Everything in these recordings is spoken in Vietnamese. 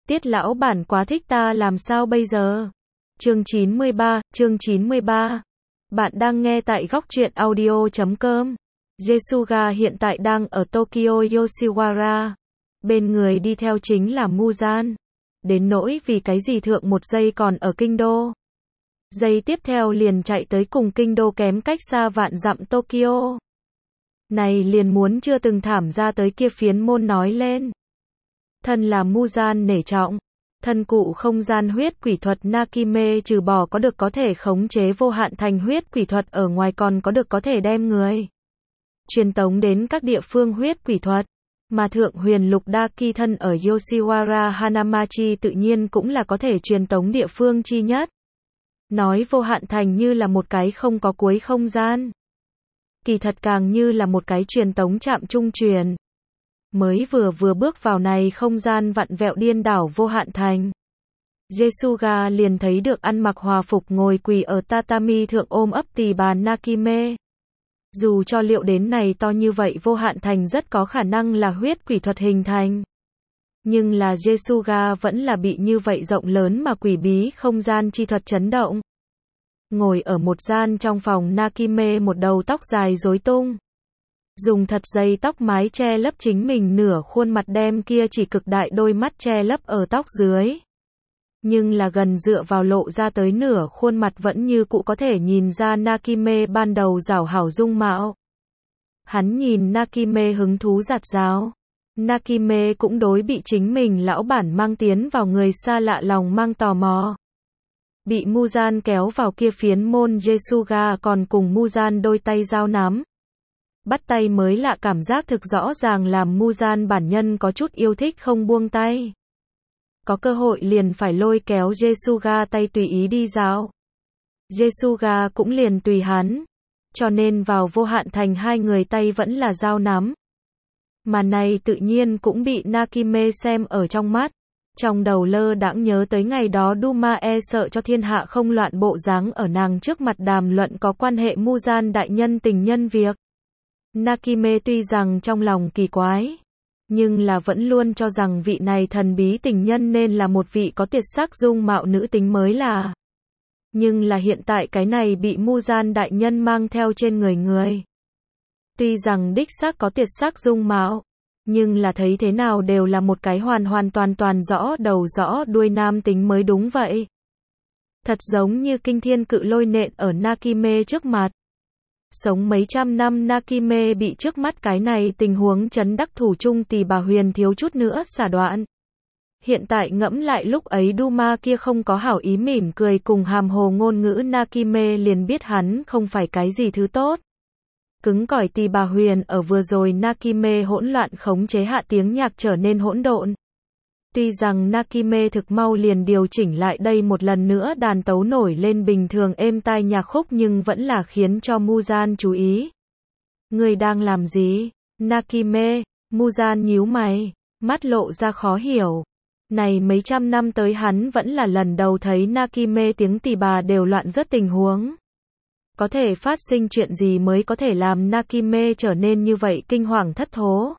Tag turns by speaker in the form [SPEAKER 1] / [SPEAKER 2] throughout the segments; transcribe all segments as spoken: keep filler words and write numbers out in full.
[SPEAKER 1] Tiết lão bản quá thích ta làm sao bây giờ? Chương chín mươi ba, chương chín mươi ba. Bạn đang nghe tại góc truyện audio chấm com. Jesuga hiện tại đang ở Tokyo Yoshiwara. Bên người đi theo chính là Muzan. Đến nỗi vì cái gì thượng một giây còn ở kinh đô. Giây tiếp theo liền chạy tới cùng kinh đô kém cách xa vạn dặm Tokyo. Này liền muốn chưa từng thảm ra tới kia phiến môn nói lên. Thân là Muzan nể trọng. Thân cụ không gian huyết quỷ thuật Nakime trừ bỏ có được có thể khống chế vô hạn thành huyết quỷ thuật ở ngoài còn có được có thể đem người truyền tống đến các địa phương huyết quỷ thuật. Mà thượng huyền lục Daki thân ở Yoshiwara Hanamachi tự nhiên cũng là có thể truyền tống địa phương chi nhất. Nói vô hạn thành như là một cái không có cuối không gian. Kỳ thật càng như là một cái truyền tống trạm trung truyền. Mới vừa vừa bước vào này không gian vặn vẹo điên đảo vô hạn thành. Jesuga liền thấy được ăn mặc hòa phục ngồi quỳ ở tatami thượng ôm ấp tỳ bà Nakime. Dù cho liệu đến này to như vậy vô hạn thành rất có khả năng là huyết quỷ thuật hình thành. Nhưng là Jesuga vẫn là bị như vậy rộng lớn mà quỷ bí không gian chi thuật chấn động. Ngồi ở một gian trong phòng Nakime một đầu tóc dài rối tung. Dùng thật dây tóc mái che lấp chính mình nửa khuôn mặt đem kia chỉ cực đại đôi mắt che lấp ở tóc dưới. Nhưng là gần dựa vào lộ ra tới nửa khuôn mặt vẫn như cũ có thể nhìn ra Nakime ban đầu rảo hảo dung mạo. Hắn nhìn Nakime hứng thú giạt rào. Nakime cũng đối bị chính mình lão bản mang tiến vào người xa lạ lòng mang tò mò. Bị Muzan kéo vào kia phiến môn Jesuga còn cùng Muzan đôi tay giao nắm. Bắt tay mới lạ cảm giác thực rõ ràng làm Muzan bản nhân có chút yêu thích không buông tay. Có cơ hội liền phải lôi kéo Jesuga tay tùy ý đi dạo. Jesuga cũng liền tùy hắn. Cho nên vào vô hạn thành hai người tay vẫn là giao nắm. Mà này tự nhiên cũng bị Nakime xem ở trong mắt. Trong đầu lơ đãng nhớ tới ngày đó Duma e sợ cho thiên hạ không loạn bộ dáng ở nàng trước mặt đàm luận có quan hệ Muzan đại nhân tình nhân việc. Nakime tuy rằng trong lòng kỳ quái, nhưng là vẫn luôn cho rằng vị này thần bí tình nhân nên là một vị có tuyệt sắc dung mạo nữ tính mới là. Nhưng là hiện tại cái này bị Muzan đại nhân mang theo trên người người. Tuy rằng đích xác có tuyệt sắc dung mạo, nhưng là thấy thế nào đều là một cái hoàn hoàn toàn toàn rõ đầu rõ đuôi nam tính mới đúng vậy. Thật giống như kinh thiên cự lôi nện ở Nakime trước mặt. Sống mấy trăm năm Nakime bị trước mắt cái này tình huống chấn đắc thủ chung tỳ bà huyền thiếu chút nữa xả đoạn. Hiện tại ngẫm lại lúc ấy Duma kia không có hảo ý mỉm cười cùng hàm hồ ngôn ngữ Nakime liền biết hắn không phải cái gì thứ tốt. Cứng cỏi tỳ bà huyền ở vừa rồi Nakime hỗn loạn khống chế hạ tiếng nhạc trở nên hỗn độn. Tuy rằng Nakime thực mau liền điều chỉnh lại đây một lần nữa đàn tấu nổi lên bình thường êm tai nhạc khúc nhưng vẫn là khiến cho Muzan chú ý. Người đang làm gì? Nakime, Muzan nhíu mày, mắt lộ ra khó hiểu. Này mấy trăm năm tới hắn vẫn là lần đầu thấy Nakime tiếng tỳ bà đều loạn rất tình huống. Có thể phát sinh chuyện gì mới có thể làm Nakime trở nên như vậy kinh hoàng thất thố?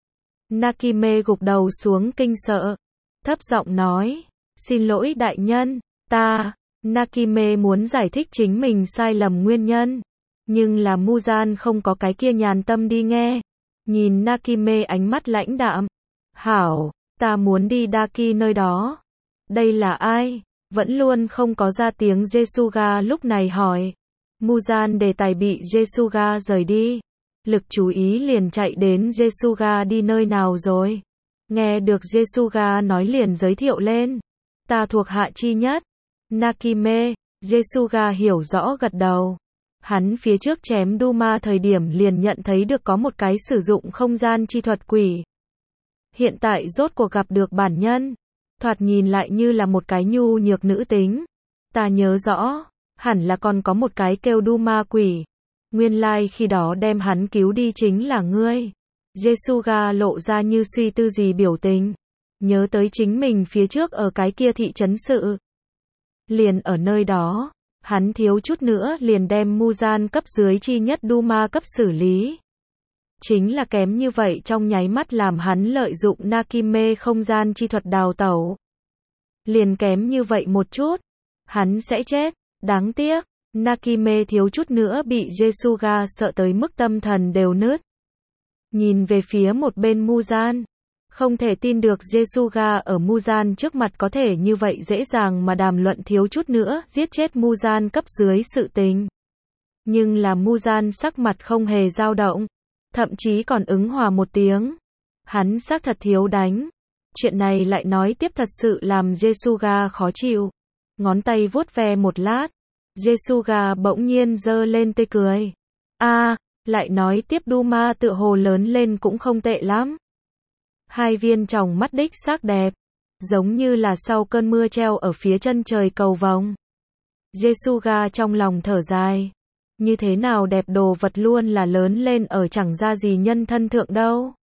[SPEAKER 1] Nakime gục đầu xuống kinh sợ, thấp giọng nói, xin lỗi đại nhân, ta, Nakime muốn giải thích chính mình sai lầm nguyên nhân, nhưng là Muzan không có cái kia nhàn tâm đi nghe, nhìn Nakime ánh mắt lãnh đạm, hảo, ta muốn đi Daki nơi đó, đây là ai, vẫn luôn không có ra tiếng Jesuga lúc này hỏi, Muzan đề tài bị Jesuga rời đi. Lực chú ý liền chạy đến Jesuga đi nơi nào rồi. Nghe được Jesuga nói liền giới thiệu lên. Ta thuộc hạ chi nhất. Nakime, Jesuga hiểu rõ gật đầu. Hắn phía trước chém Duma thời điểm liền nhận thấy được có một cái sử dụng không gian chi thuật quỷ. Hiện tại rốt cuộc gặp được bản nhân. Thoạt nhìn lại như là một cái nhu nhược nữ tính. Ta nhớ rõ, hẳn là còn có một cái kêu Duma quỷ. Nguyên lai like khi đó đem hắn cứu đi chính là ngươi. Jesuga lộ ra như suy tư gì biểu tình. Nhớ tới chính mình phía trước ở cái kia thị trấn sự. Liền ở nơi đó, hắn thiếu chút nữa liền đem Muzan cấp dưới chi nhất Duma cấp xử lý. Chính là kém như vậy trong nháy mắt làm hắn lợi dụng Nakime không gian chi thuật đào tẩu. Liền kém như vậy một chút. Hắn sẽ chết. Đáng tiếc. Nakime thiếu chút nữa bị Jesuga sợ tới mức tâm thần đều nứt. Nhìn về phía một bên Muzan. Không thể tin được Jesuga ở Muzan trước mặt có thể như vậy dễ dàng mà đàm luận thiếu chút nữa giết chết Muzan cấp dưới sự tình. Nhưng là Muzan sắc mặt không hề dao động. Thậm chí còn ứng hòa một tiếng. Hắn xác thật thiếu đánh. Chuyện này lại nói tiếp thật sự làm Jesuga khó chịu. Ngón tay vuốt ve một lát. Jesuga bỗng nhiên giơ lên tê cười. A, à, lại nói tiếp Duma tựa hồ lớn lên cũng không tệ lắm. Hai viên tròng mắt đích xác đẹp. Giống như là sau cơn mưa treo ở phía chân trời cầu vồng. Jesuga trong lòng thở dài. Như thế nào đẹp đồ vật luôn là lớn lên ở chẳng ra gì nhân thân thượng đâu.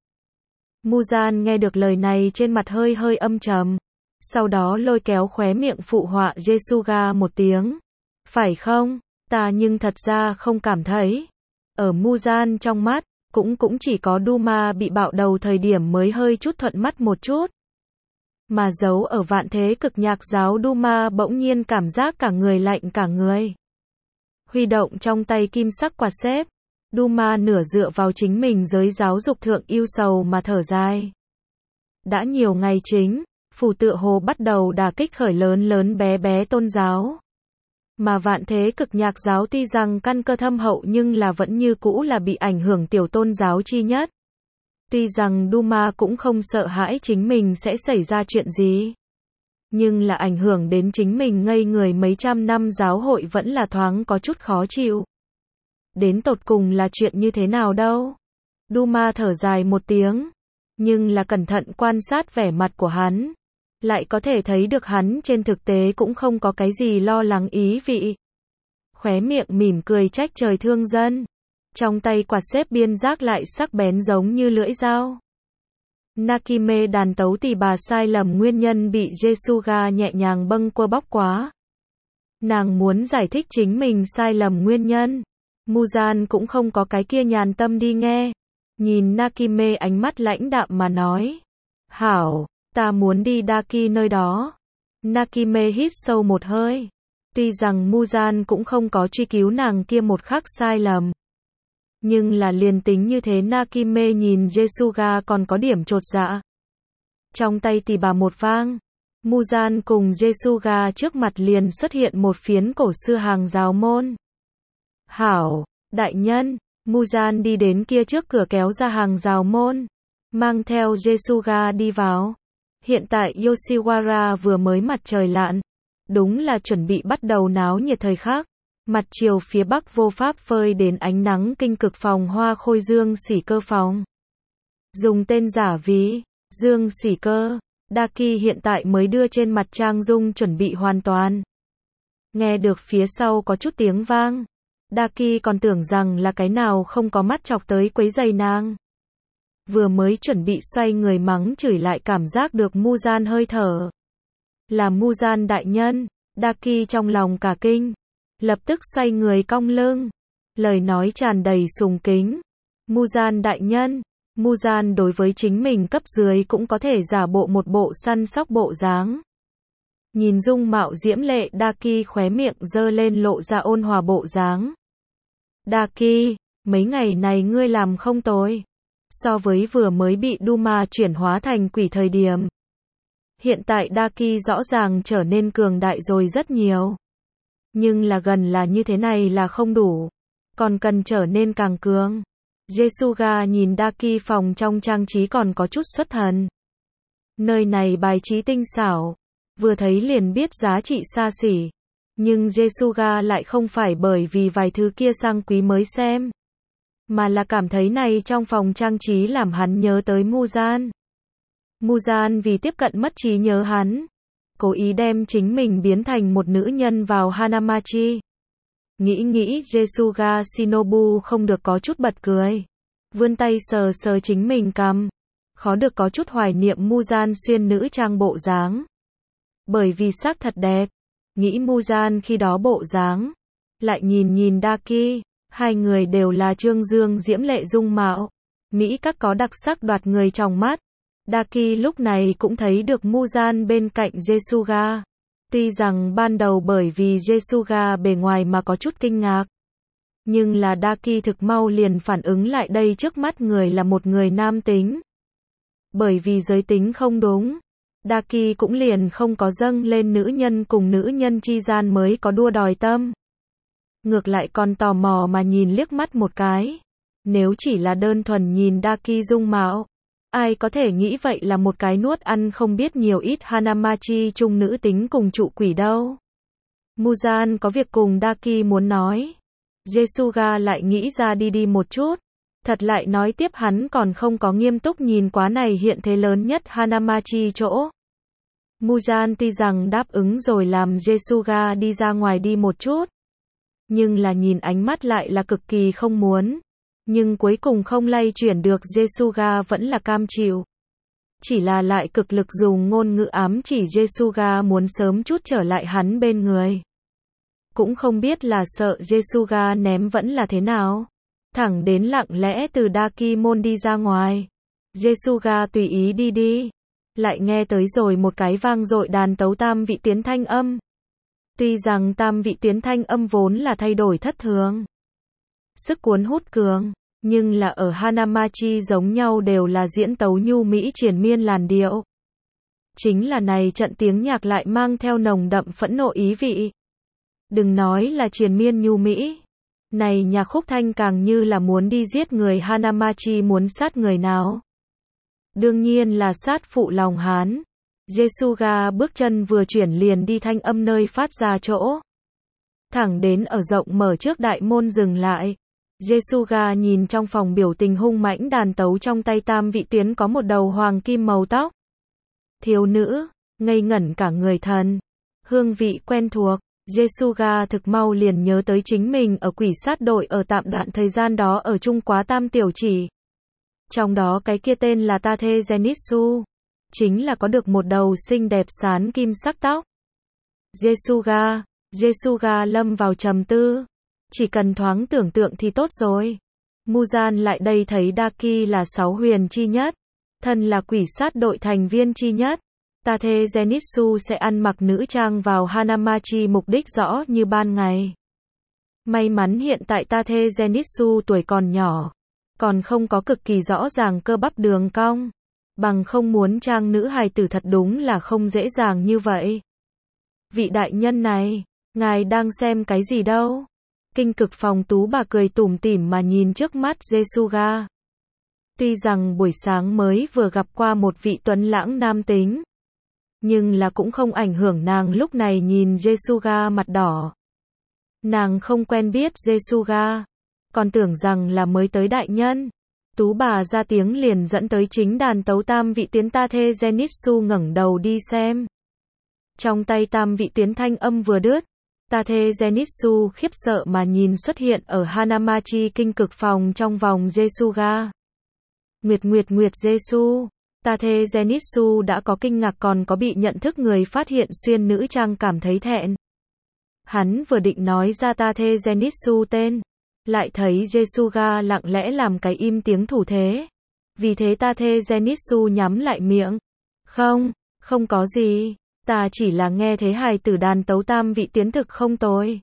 [SPEAKER 1] Muzan nghe được lời này trên mặt hơi hơi âm trầm. Sau đó lôi kéo khóe miệng phụ họa Jesuga một tiếng. Phải không? Ta nhưng thật ra không cảm thấy. Ở Muzan trong mắt, cũng cũng chỉ có Duma bị bạo đầu thời điểm mới hơi chút thuận mắt một chút. Mà giấu ở vạn thế cực nhạc giáo Duma bỗng nhiên cảm giác cả người lạnh cả người. Huy động trong tay kim sắc quạt xếp. Duma nửa dựa vào chính mình giới giáo dục thượng yêu sầu mà thở dài. Đã nhiều ngày chính, phủ tựa hồ bắt đầu đả kích khởi lớn lớn bé bé tôn giáo. Mà vạn thế cực nhạc giáo tuy rằng căn cơ thâm hậu nhưng là vẫn như cũ là bị ảnh hưởng tiểu tôn giáo chi nhất. Tuy rằng Duma cũng không sợ hãi chính mình sẽ xảy ra chuyện gì. Nhưng là ảnh hưởng đến chính mình ngây người mấy trăm năm giáo hội vẫn là thoáng có chút khó chịu. Đến tột cùng là chuyện như thế nào đâu? Duma thở dài một tiếng. Nhưng là cẩn thận quan sát vẻ mặt của hắn. Lại có thể thấy được hắn trên thực tế cũng không có cái gì lo lắng ý vị. Khóe miệng mỉm cười trách trời thương dân. Trong tay quạt xếp biên giác lại sắc bén giống như lưỡi dao. Nakime đàn tấu tỳ bà sai lầm nguyên nhân bị Jesuga nhẹ nhàng bâng quơ bóc quá. Nàng muốn giải thích chính mình sai lầm nguyên nhân. Muzan cũng không có cái kia nhàn tâm đi nghe. Nhìn Nakime ánh mắt lãnh đạm mà nói. Hảo, ta muốn đi Daki nơi đó. Nakime hít sâu một hơi. Tuy rằng Muzan cũng không có truy cứu nàng kia một khắc sai lầm. Nhưng là liền tính như thế Nakime nhìn Jesuga còn có điểm chột dạ. Trong tay tỳ bà một vang. Muzan cùng Jesuga trước mặt liền xuất hiện một phiến cổ xưa hàng rào môn. Hảo, đại nhân, Muzan đi đến kia trước cửa kéo ra hàng rào môn. Mang theo Jesuga đi vào. Hiện tại Yoshiwara vừa mới mặt trời lặn. Đúng là chuẩn bị bắt đầu náo nhiệt thời khắc. Mặt chiều phía bắc vô pháp phơi đến ánh nắng kinh cực phòng hoa khôi Dương Sỉ Cơ phòng. Dùng tên giả ví, Dương Sỉ Cơ, Daki hiện tại mới đưa trên mặt trang dung chuẩn bị hoàn toàn. Nghe được phía sau có chút tiếng vang. Daki còn tưởng rằng là cái nào không có mắt chọc tới quấy giày nàng. Vừa mới chuẩn bị xoay người mắng chửi lại cảm giác được Muzan hơi thở. Là Muzan đại nhân, Daki trong lòng cả kinh. Lập tức xoay người cong lưng. Lời nói tràn đầy sùng kính. Muzan đại nhân. Muzan đối với chính mình cấp dưới cũng có thể giả bộ một bộ săn sóc bộ dáng. Nhìn dung mạo diễm lệ Daki khóe miệng giơ lên lộ ra ôn hòa bộ dáng. Daki, mấy ngày này ngươi làm không tồi. So với vừa mới bị Duma chuyển hóa thành quỷ thời điểm. Hiện tại Daki rõ ràng trở nên cường đại rồi rất nhiều. Nhưng là gần là như thế này là không đủ. Còn cần trở nên càng cường. Jesuga nhìn Daki phòng trong trang trí còn có chút xuất thần. Nơi này bài trí tinh xảo. Vừa thấy liền biết giá trị xa xỉ. Nhưng Jesuga lại không phải bởi vì vài thứ kia sang quý mới xem. Mà là cảm thấy này trong phòng trang trí làm hắn nhớ tới Muzan. Muzan vì tiếp cận mất trí nhớ hắn. Cố ý đem chính mình biến thành một nữ nhân vào Hanamachi. Nghĩ nghĩ Jesuga Shinobu không được có chút bật cười. Vươn tay sờ sờ chính mình cằm. Khó được có chút hoài niệm Muzan xuyên nữ trang bộ dáng. Bởi vì sắc thật đẹp. Nghĩ Muzan khi đó bộ dáng. Lại nhìn nhìn Daki. Hai người đều là trương dương diễm lệ dung mạo. Mỹ các có đặc sắc đoạt người trong mắt. Daki lúc này cũng thấy được Muzan bên cạnh Jesuga. Tuy rằng ban đầu bởi vì Jesuga bề ngoài mà có chút kinh ngạc, nhưng là Daki thực mau liền phản ứng lại đây trước mắt người là một người nam tính. Bởi vì giới tính không đúng, Daki cũng liền không có dâng lên nữ nhân cùng nữ nhân chi gian mới có đua đòi tâm. Ngược lại còn tò mò mà nhìn liếc mắt một cái. Nếu chỉ là đơn thuần nhìn Daki dung mạo, ai có thể nghĩ vậy là một cái nuốt ăn không biết nhiều ít Hanamachi chung nữ tính cùng trụ quỷ đâu. Muzan có việc cùng Daki muốn nói. Jesuga lại nghĩ ra đi đi một chút. Thật lại nói tiếp hắn còn không có nghiêm túc nhìn quá này hiện thế lớn nhất Hanamachi chỗ. Muzan tuy rằng đáp ứng rồi làm Jesuga đi ra ngoài đi một chút, nhưng là nhìn ánh mắt lại là cực kỳ không muốn. Nhưng cuối cùng không lay chuyển được, Jesuga vẫn là cam chịu. Chỉ là lại cực lực dùng ngôn ngữ ám chỉ Jesuga muốn sớm chút trở lại hắn bên người. Cũng không biết là sợ Jesuga ném vẫn là thế nào. Thẳng đến lặng lẽ từ Daki môn đi ra ngoài. Jesuga tùy ý đi đi. Lại nghe tới rồi một cái vang dội đàn tấu tam vị tuyến thanh âm. Tuy rằng tam vị tuyến thanh âm vốn là thay đổi thất thường, sức cuốn hút cường, nhưng là ở Hanamachi giống nhau đều là diễn tấu nhu mỹ triền miên làn điệu. Chính là này trận tiếng nhạc lại mang theo nồng đậm phẫn nộ ý vị. Đừng nói là triền miên nhu mỹ, này nhạc khúc thanh càng như là muốn đi giết người. Hanamachi muốn sát người nào? Đương nhiên là sát phụ lòng Hán. Jesuga bước chân vừa chuyển liền đi thanh âm nơi phát ra chỗ. Thẳng đến ở rộng mở trước đại môn dừng lại. Jesuga nhìn trong phòng biểu tình hung mãnh đàn tấu trong tay tam vị tuyến có một đầu hoàng kim màu tóc. Thiếu nữ, ngây ngẩn cả người thần. Hương vị quen thuộc, Jesuga thực mau liền nhớ tới chính mình ở quỷ sát đội ở tạm đoạn thời gian đó ở chung quá tam tiểu chỉ. Trong đó cái kia tên là Tate Zenitsu. Chính là có được một đầu xinh đẹp sán kim sắc tóc. Jesuga, Jesuga lâm vào trầm tư. Chỉ cần thoáng tưởng tượng thì tốt rồi. Muzan lại đây thấy Daki là sáu huyền chi nhất. Thân là quỷ sát đội thành viên chi nhất. Tate Zenitsu sẽ ăn mặc nữ trang vào Hanamachi mục đích rõ như ban ngày. May mắn hiện tại Tate Zenitsu tuổi còn nhỏ. Còn không có cực kỳ rõ ràng cơ bắp đường cong. Bằng không muốn trang nữ hài tử thật đúng là không dễ dàng như vậy. Vị đại nhân này, ngài đang xem cái gì đâu? Kinh cực phòng Tú bà cười tủm tỉm mà nhìn trước mắt Jesuga. Tuy rằng buổi sáng mới vừa gặp qua một vị tuấn lãng nam tính, nhưng là cũng không ảnh hưởng nàng lúc này nhìn Jesuga mặt đỏ. Nàng không quen biết Jesuga, còn tưởng rằng là mới tới đại nhân. Tú bà ra tiếng liền dẫn tới chính đàn tấu tam vị tuyến Tate Zenitsu ngẩng đầu đi xem. Trong tay tam vị tuyến thanh âm vừa đứt, Tate Zenitsu khiếp sợ mà nhìn xuất hiện ở Hanamachi kinh cực phòng trong vòng Jesuga. Nguyệt Nguyệt Nguyệt Jesu. Tate Zenitsu đã có kinh ngạc còn có bị nhận thức người phát hiện xuyên nữ trang cảm thấy thẹn. Hắn vừa định nói ra Tate Zenitsu tên, lại thấy Jesuga lặng lẽ làm cái im tiếng thủ thế. Vì thế Tate Zenitsu nhắm lại miệng. Không, không có gì. Ta chỉ là nghe thấy hài tử đàn tấu tam vị tuyến thực không tồi.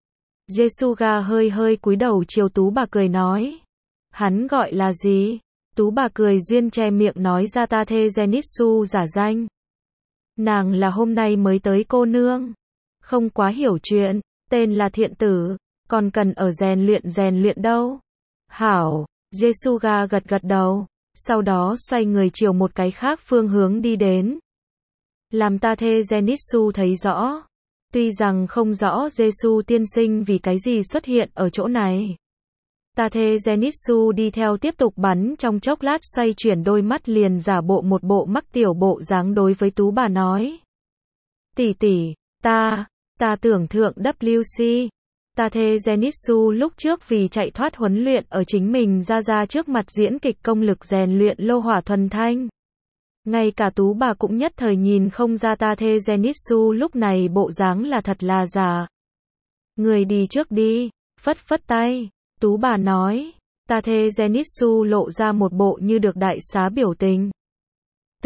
[SPEAKER 1] Jesuga hơi hơi cúi đầu chiều Tú bà cười nói. Hắn gọi là gì? Tú bà cười duyên che miệng nói ra Tate Zenitsu giả danh. Nàng là hôm nay mới tới cô nương. Không quá hiểu chuyện, tên là Thiện Tử, còn cần ở rèn luyện rèn luyện đâu. Hảo, Jesuga gật gật đầu, sau đó xoay người chiều một cái khác phương hướng đi đến. Làm Tate Zenitsu thấy rõ. Tuy rằng không rõ Jesu tiên sinh vì cái gì xuất hiện ở chỗ này. Tate Zenitsu đi theo tiếp tục bắn trong chốc lát xoay chuyển đôi mắt liền giả bộ một bộ mắc tiểu bộ dáng đối với Tú bà nói. Tỷ tỷ, ta, ta tưởng thượng W C. Tate Zenitsu lúc trước vì chạy thoát huấn luyện ở chính mình ra ra trước mặt diễn kịch công lực rèn luyện lô hỏa thuần thanh. Ngay cả Tú bà cũng nhất thời nhìn không ra Tate Zenitsu lúc này bộ dáng là thật là giả. Người đi trước đi, phất phất tay, Tú bà nói. Tate Zenitsu lộ ra một bộ như được đại xá biểu tình.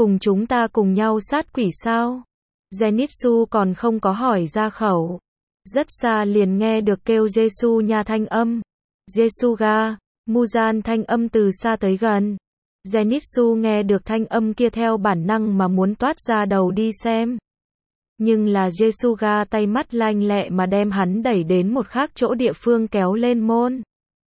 [SPEAKER 1] Cùng chúng ta cùng nhau sát quỷ sao? Zenitsu còn không có hỏi ra khẩu. Rất xa liền nghe được kêu Jesu nha thanh âm. Jesuga, Muzan thanh âm từ xa tới gần. Zenitsu nghe được thanh âm kia theo bản năng mà muốn toát ra đầu đi xem. Nhưng là Jesuga tay mắt lanh lẹ mà đem hắn đẩy đến một khác chỗ địa phương kéo lên môn.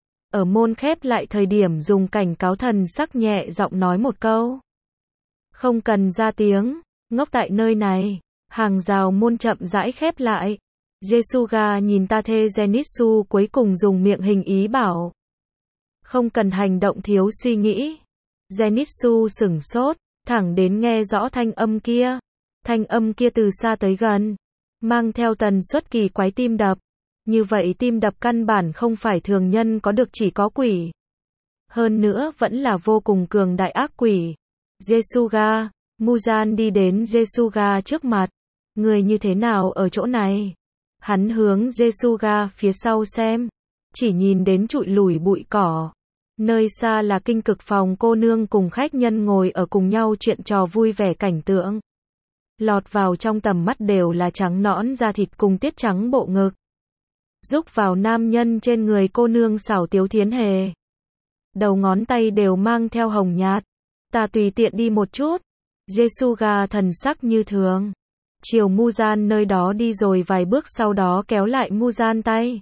[SPEAKER 1] Ở môn khép lại thời điểm dùng cảnh cáo thần sắc nhẹ giọng nói một câu. Không cần ra tiếng, ngốc tại nơi này. Hàng rào môn chậm rãi khép lại. Jesuga nhìn Tate Zenitsu cuối cùng dùng miệng hình ý bảo. Không cần hành động thiếu suy nghĩ. Zenitsu sửng sốt, thẳng đến nghe rõ thanh âm kia. Thanh âm kia từ xa tới gần, mang theo tần suất kỳ quái tim đập. Như vậy tim đập căn bản không phải thường nhân có được, chỉ có quỷ. Hơn nữa vẫn là vô cùng cường đại ác quỷ. Jesuga, Muzan đi đến Jesuga trước mặt. Người như thế nào ở chỗ này? Hắn hướng Jesuga phía sau xem, chỉ nhìn đến trụi lủi bụi cỏ. Nơi xa là kinh cực phòng cô nương cùng khách nhân ngồi ở cùng nhau chuyện trò vui vẻ cảnh tượng. Lọt vào trong tầm mắt đều là trắng nõn da thịt cùng tiết trắng bộ ngực. Rúc vào nam nhân trên người cô nương xảo tiếu thiến hề. Đầu ngón tay đều mang theo hồng nhạt. Ta tùy tiện đi một chút. Jesuga thần sắc như thường. Chiều Muzan nơi đó đi rồi vài bước, sau đó kéo lại Muzan tay.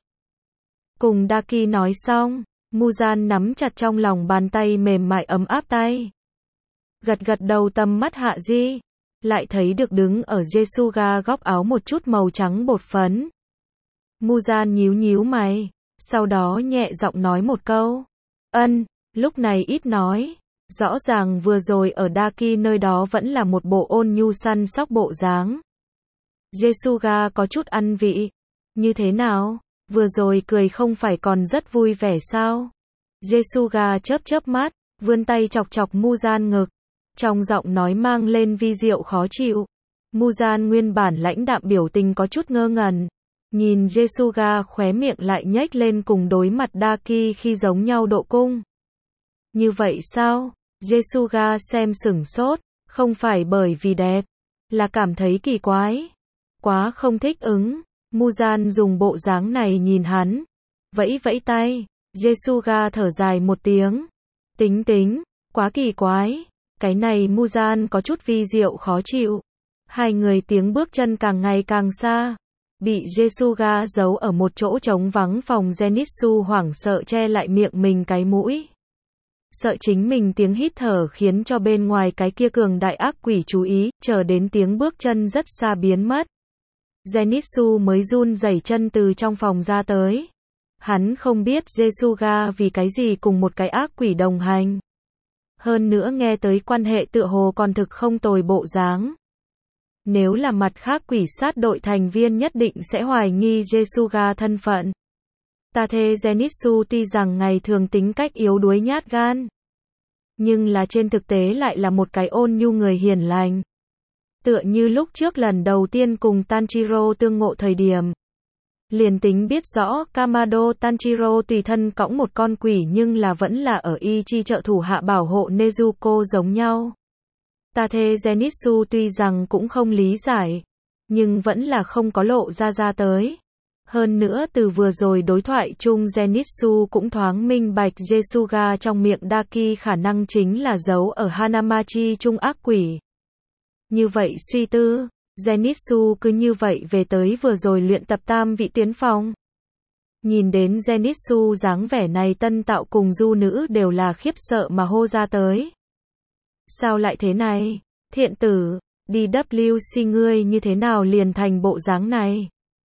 [SPEAKER 1] Cùng Daki nói xong, Muzan nắm chặt trong lòng bàn tay mềm mại ấm áp tay. Gật gật đầu, tầm mắt hạ di. Lại thấy được đứng ở Jesuga góc áo một chút màu trắng bột phấn. Muzan nhíu nhíu mày, sau đó nhẹ giọng nói một câu. Ân, lúc này ít nói. Rõ ràng vừa rồi ở Daki nơi đó vẫn là một bộ ôn nhu săn sóc bộ dáng. Jesuga có chút ăn vị. Như thế nào? Vừa rồi cười không phải còn rất vui vẻ sao? Jesuga chớp chớp mắt, vươn tay chọc chọc Muzan ngực. Trong giọng nói mang lên vi diệu khó chịu. Muzan nguyên bản lãnh đạm biểu tình có chút ngơ ngẩn. Nhìn Jesuga khóe miệng lại nhếch lên cùng đối mặt Daki khi giống nhau độ cung. Như vậy sao? Jesuga xem sửng sốt, không phải bởi vì đẹp, là cảm thấy kỳ quái. Quá không thích ứng. Muzan dùng bộ dáng này nhìn hắn. Vẫy vẫy tay. Jesuga thở dài một tiếng. Tính tính, quá kỳ quái. Cái này Muzan có chút vi diệu khó chịu. Hai người tiếng bước chân càng ngày càng xa. Bị Jesuga giấu ở một chỗ trống vắng phòng, Zenitsu hoảng sợ che lại miệng mình cái mũi. Sợ chính mình tiếng hít thở khiến cho bên ngoài cái kia cường đại ác quỷ chú ý, chờ đến tiếng bước chân rất xa biến mất. Zenitsu mới run rẩy chân từ trong phòng ra tới. Hắn không biết Jesuga vì cái gì cùng một cái ác quỷ đồng hành. Hơn nữa nghe tới quan hệ tựa hồ còn thực không tồi bộ dáng. Nếu là mặt khác quỷ sát đội thành viên nhất định sẽ hoài nghi Jesuga thân phận. Tate Zenitsu tuy rằng ngày thường tính cách yếu đuối nhát gan, nhưng là trên thực tế lại là một cái ôn nhu người hiền lành. Tựa như lúc trước lần đầu tiên cùng Tanjiro tương ngộ thời điểm. Liền tính biết rõ Kamado Tanjiro tùy thân cõng một con quỷ nhưng là vẫn là ở Ichi trợ thủ hạ bảo hộ Nezuko giống nhau. Tate Zenitsu tuy rằng cũng không lý giải, nhưng vẫn là không có lộ ra ra tới. Hơn nữa từ vừa rồi đối thoại chung Zenitsu cũng thoáng minh bạch Jesuga trong miệng Daki khả năng chính là giấu ở Hanamachi chung ác quỷ. Như vậy suy tư, Zenitsu cứ như vậy về tới vừa rồi luyện tập tam vị tuyến phòng. Nhìn đến Zenitsu dáng vẻ này, tân tạo cùng du nữ đều là khiếp sợ mà hô ra tới. Sao lại thế này? Thiện tử, đi vê xê ngươi như thế nào liền thành bộ dáng này?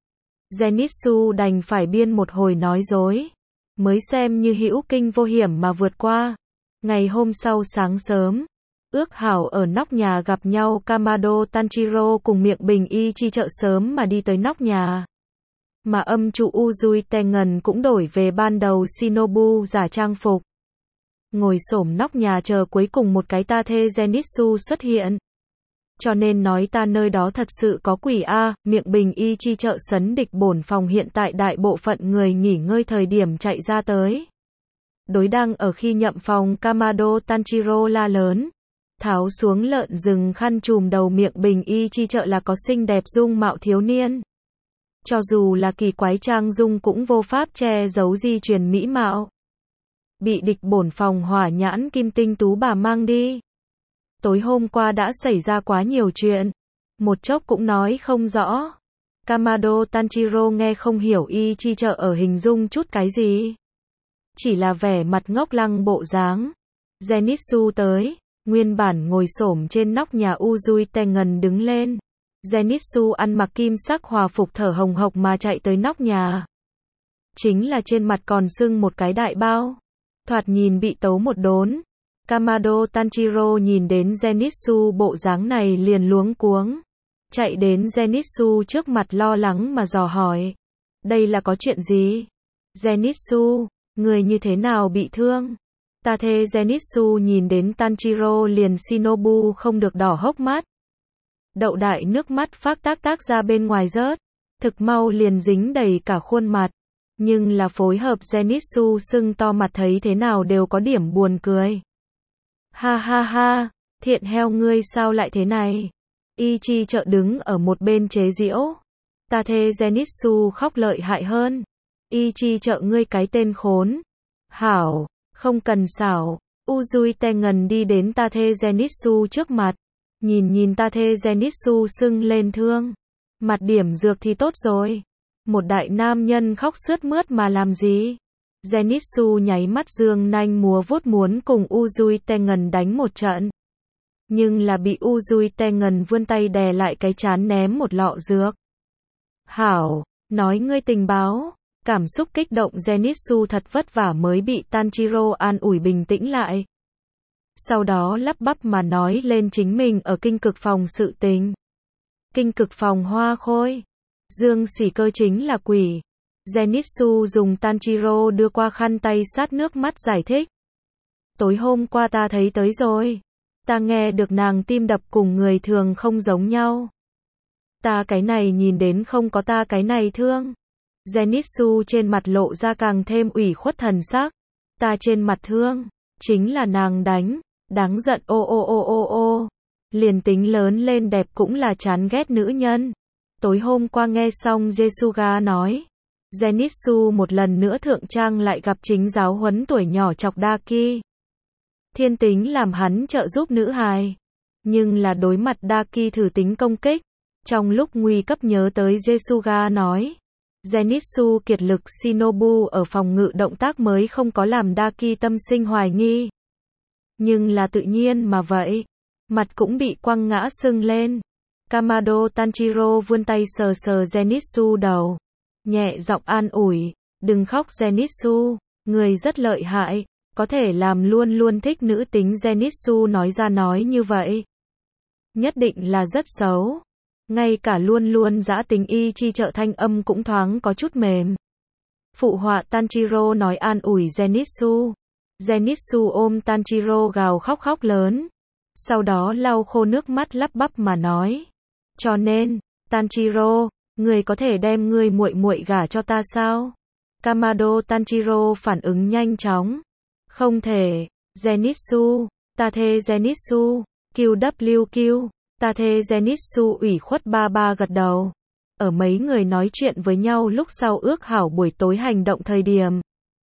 [SPEAKER 1] Zenitsu đành phải biên một hồi nói dối. Mới xem như hữu kinh vô hiểm mà vượt qua. Ngày hôm sau sáng sớm, ước hảo ở nóc nhà gặp nhau, Kamado Tanjiro cùng miệng bình Ichi chợ sớm mà đi tới nóc nhà. Mà âm trụ Uzui Tengen cũng đổi về ban đầu Shinobu giả trang phục. Ngồi xổm nóc nhà chờ cuối cùng một cái Tate Zenitsu xuất hiện. Cho nên nói ta nơi đó thật sự có quỷ a. Miệng bình Ichi chợ sấn địch bổn phòng hiện tại đại bộ phận người nghỉ ngơi thời điểm chạy ra tới. Đối đang ở khi nhậm phòng Kamado Tanjiro la lớn. tháo xuống lợn rừng khăn trùm đầu miệng bình y chi trợ là có xinh đẹp dung mạo thiếu niên. Cho dù là kỳ quái trang dung cũng vô pháp che giấu di truyền mỹ mạo. Bị địch bổn phòng hỏa nhãn kim tinh tú bà mang đi. Tối hôm qua đã xảy ra quá nhiều chuyện. Một chốc cũng nói không rõ. Kamado Tanjiro nghe không hiểu y chi trợ ở hình dung chút cái gì. Chỉ là vẻ mặt ngốc lăng bộ dáng. Zenitsu tới. Nguyên bản ngồi xổm trên nóc nhà Uzui Tengen đứng lên. Zenitsu ăn mặc kim sắc hòa phục thở hồng hộc mà chạy tới nóc nhà. Chính là trên mặt còn sưng một cái đại bao. Thoạt nhìn bị tấu một đốn. Kamado Tanjiro nhìn đến Zenitsu bộ dáng này liền luống cuống. Chạy đến Zenitsu trước mặt lo lắng mà dò hỏi. Đây là có chuyện gì? Zenitsu, người như thế nào bị thương? Ta thê Zenitsu nhìn đến Tanjiro liền Shinobu không được đỏ hốc mắt. Đậu đại nước mắt phác tác tác ra bên ngoài rớt. Thực mau liền dính đầy cả khuôn mặt. Nhưng là phối hợp Zenitsu sưng to mặt thấy thế nào đều có điểm buồn cười. Ha ha ha, thiện heo ngươi sao lại thế này? Ichi trợ đứng ở một bên chế giễu. Ta thê Zenitsu khóc lợi hại hơn. Ichi trợ ngươi cái tên khốn. Hảo, không cần xảo. Uzui Tengen đi đến ta thê Zenitsu trước mặt. Nhìn nhìn ta thê Zenitsu sưng lên thương. Mặt điểm dược thì tốt rồi. Một đại nam nhân khóc sướt mướt mà làm gì? Zenitsu nháy mắt dương nanh múa vuốt muốn cùng Uzui Tengen đánh một trận. Nhưng là bị Uzui Tengen vươn tay đè lại cái chán ném một lọ dược. Hảo, nói ngươi tình báo. Cảm xúc kích động Zenitsu thật vất vả mới bị Tanjiro an ủi bình tĩnh lại. Sau đó lắp bắp mà nói lên chính mình ở kinh cực phòng sự tình. Kinh cực phòng hoa khôi. Dương Sỉ Cơ chính là quỷ. Zenitsu dùng Tanjiro đưa qua khăn tay sát nước mắt giải thích. Tối hôm qua ta thấy tới rồi. Ta nghe được nàng tim đập cùng người thường không giống nhau. Ta cái này nhìn đến không có ta cái này thương. Zenitsu trên mặt lộ ra càng thêm ủy khuất thần sắc. Ta trên mặt thương. Chính là nàng đánh. Đáng giận ô ô ô ô ô. Liền tính lớn lên đẹp cũng là chán ghét nữ nhân. Tối hôm qua nghe xong Jesuga nói. Zenitsu một lần nữa thượng trang lại gặp chính giáo huấn tuổi nhỏ chọc Daki. Thiên tính làm hắn trợ giúp nữ hài. Nhưng là đối mặt Daki thử tính công kích. Trong lúc nguy cấp nhớ tới Jesuga nói. Zenitsu kiệt lực Shinobu ở phòng ngự động tác mới không có làm Daki tâm sinh hoài nghi. Nhưng là tự nhiên mà vậy. Mặt cũng bị quăng ngã sưng lên. Kamado Tanjiro vươn tay sờ sờ Zenitsu đầu. Nhẹ giọng an ủi. Đừng khóc Zenitsu. Người rất lợi hại. Có thể làm luôn luôn thích nữ tính Zenitsu nói ra nói như vậy. Nhất định là rất xấu. Ngay cả luôn luôn dã tính y chi trợ thanh âm cũng thoáng có chút mềm. Phụ họa Tanjiro nói an ủi Zenitsu. Zenitsu ôm Tanjiro gào khóc khóc lớn. Sau đó lau khô nước mắt lắp bắp mà nói. Cho nên, Tanjiro, người có thể đem người muội muội gả cho ta sao? Kamado Tanjiro phản ứng nhanh chóng. Không thể. Zenitsu, ta thê Zenitsu, Q W Q, ta thê Zenitsu ủy khuất ba ba gật đầu. Ở mấy người nói chuyện với nhau lúc sau ước hảo buổi tối hành động thời điểm.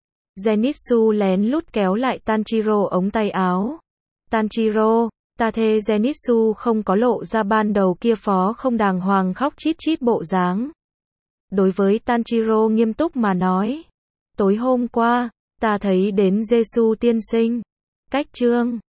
[SPEAKER 1] Zenitsu lén lút kéo lại Tanjiro ống tay áo. Tanjiro, ta thê Zenitsu không có lộ ra ban đầu kia phó không đàng hoàng khóc chít chít bộ dáng. Đối với Tanjiro nghiêm túc mà nói. Tối hôm qua, ta thấy đến Jesu tiên sinh. Cách chương